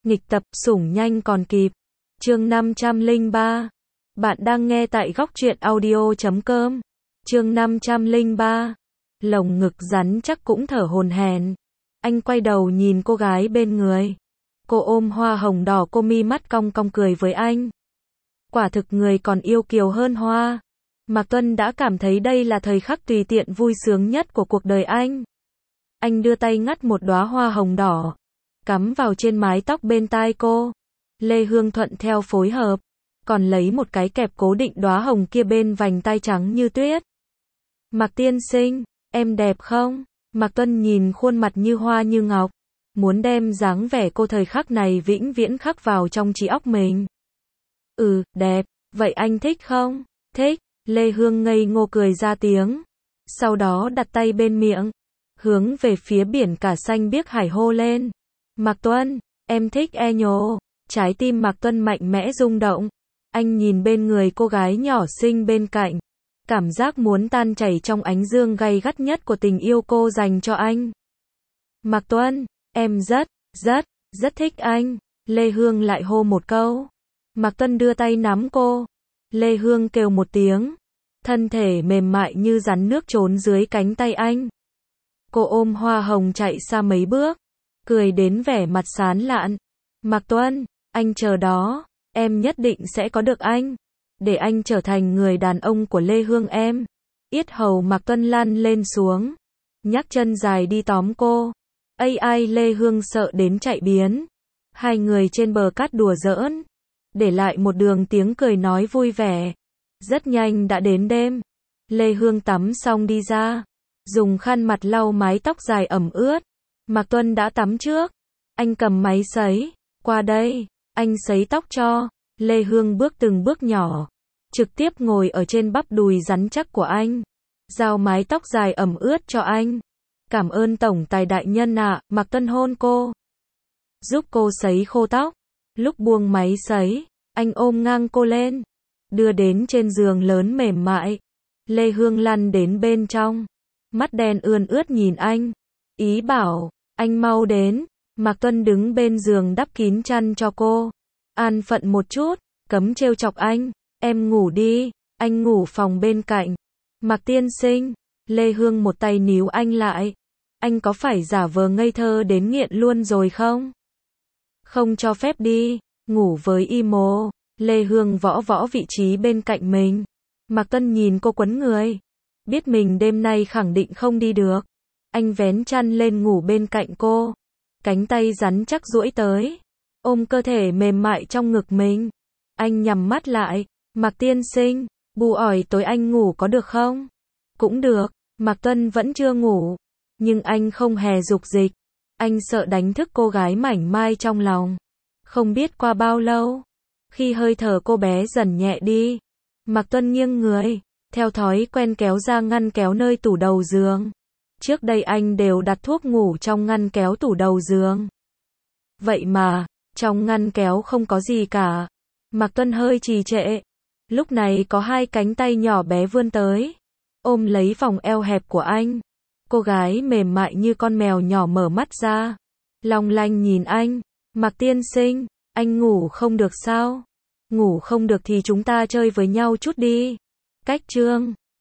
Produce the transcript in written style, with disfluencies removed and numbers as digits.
Nghịch tập, sủng nhanh còn kịp. Chương 503. Bạn đang nghe tại góc truyện audio.com. Chương 503. Lồng ngực rắn chắc cũng thở hổn hển. Anh quay đầu nhìn cô gái bên người. Cô ôm hoa hồng đỏ, cô mi mắt cong cong cười với anh. Quả thực người còn yêu kiều hơn hoa. Mạc Tuân đã cảm thấy đây là thời khắc tùy tiện vui sướng nhất của cuộc đời anh. Anh đưa tay ngắt một đóa hoa hồng đỏ, cắm vào trên mái tóc bên tai cô. Lê Hương thuận theo phối hợp, còn lấy một cái kẹp cố định đóa hồng kia bên vành tai trắng như tuyết. Mạc tiên sinh, em đẹp không? Mạc Tuân nhìn khuôn mặt như hoa như ngọc, muốn đem dáng vẻ cô thời khắc này vĩnh viễn khắc vào trong trí óc mình. Đẹp, vậy anh thích không? Thích. Lê Hương ngây ngô cười ra tiếng, sau đó đặt tay bên miệng, hướng về phía biển cả xanh biếc hải hô lên. Mạc Tuân, em thích e nhô. Trái tim Mạc Tuân mạnh mẽ rung động. Anh nhìn bên người cô gái nhỏ xinh bên cạnh, cảm giác muốn tan chảy trong ánh dương gay gắt nhất của tình yêu cô dành cho anh. Mạc Tuân, em rất thích anh. Lê Hương lại hô một câu. Mạc Tuân đưa tay nắm cô. Lê Hương kêu một tiếng, thân thể mềm mại như rắn nước trốn dưới cánh tay anh. Cô ôm hoa hồng chạy xa mấy bước, cười đến vẻ mặt sán lạn. Mạc Tuân, anh chờ đó, em nhất định sẽ có được anh, để anh trở thành người đàn ông của Lê Hương em. Yết hầu Mạc Tuân lăn lên xuống, nhấc chân dài đi tóm cô. Ai Lê Hương sợ đến chạy biến. Hai người trên bờ cát đùa giỡn, để lại một đường tiếng cười nói vui vẻ. Rất nhanh đã đến đêm. Lê Hương tắm xong đi ra, dùng khăn mặt lau mái tóc dài ẩm ướt. Mạc Tuân đã tắm trước. Anh cầm máy sấy. Qua đây, anh sấy tóc cho. Lê Hương bước từng bước nhỏ, trực tiếp ngồi ở trên bắp đùi rắn chắc của anh, rao mái tóc dài ẩm ướt cho anh. Cảm ơn tổng tài đại nhân ạ. Mạc Tuân hôn cô, giúp cô sấy khô tóc. Lúc buông máy sấy, anh ôm ngang cô lên, đưa đến trên giường lớn mềm mại. Lê Hương lăn đến bên trong, mắt đen ươn ướt nhìn anh, ý bảo, anh mau đến. Mạc Tuân đứng bên giường đắp kín chăn cho cô. An phận một chút, cấm trêu chọc anh. Em ngủ đi, anh ngủ phòng bên cạnh. Mạc tiên sinh. Lê Hương một tay níu anh lại. Anh có phải giả vờ ngây thơ đến nghiện luôn rồi không? Không cho phép đi, ngủ với Imo. Lê Hương võ vị trí bên cạnh mình. Mạc Tuân nhìn cô quấn người, biết mình đêm nay khẳng định không đi được. Anh vén chăn lên ngủ bên cạnh cô, cánh tay rắn chắc duỗi tới, ôm cơ thể mềm mại trong ngực mình. Anh nhắm mắt lại. Mạc tiên sinh, bù ỏi tối anh ngủ có được không? Cũng được. Mạc Tuân vẫn chưa ngủ, nhưng anh không hề dục dịch. Anh sợ đánh thức cô gái mảnh mai trong lòng. Không biết qua bao lâu, khi hơi thở cô bé dần nhẹ đi, Mạc Tuân nghiêng người, theo thói quen kéo ra ngăn kéo nơi tủ đầu giường. Trước đây anh đều đặt thuốc ngủ trong ngăn kéo tủ đầu giường. Vậy mà, trong ngăn kéo không có gì cả. Mạc Tuân hơi trì trệ. Lúc này có hai cánh tay nhỏ bé vươn tới, ôm lấy vòng eo hẹp của anh. Cô gái mềm mại như con mèo nhỏ mở mắt ra, long lanh nhìn anh. Mạc tiên sinh, anh ngủ không được sao? Ngủ không được thì chúng ta chơi với nhau chút đi. Cách chương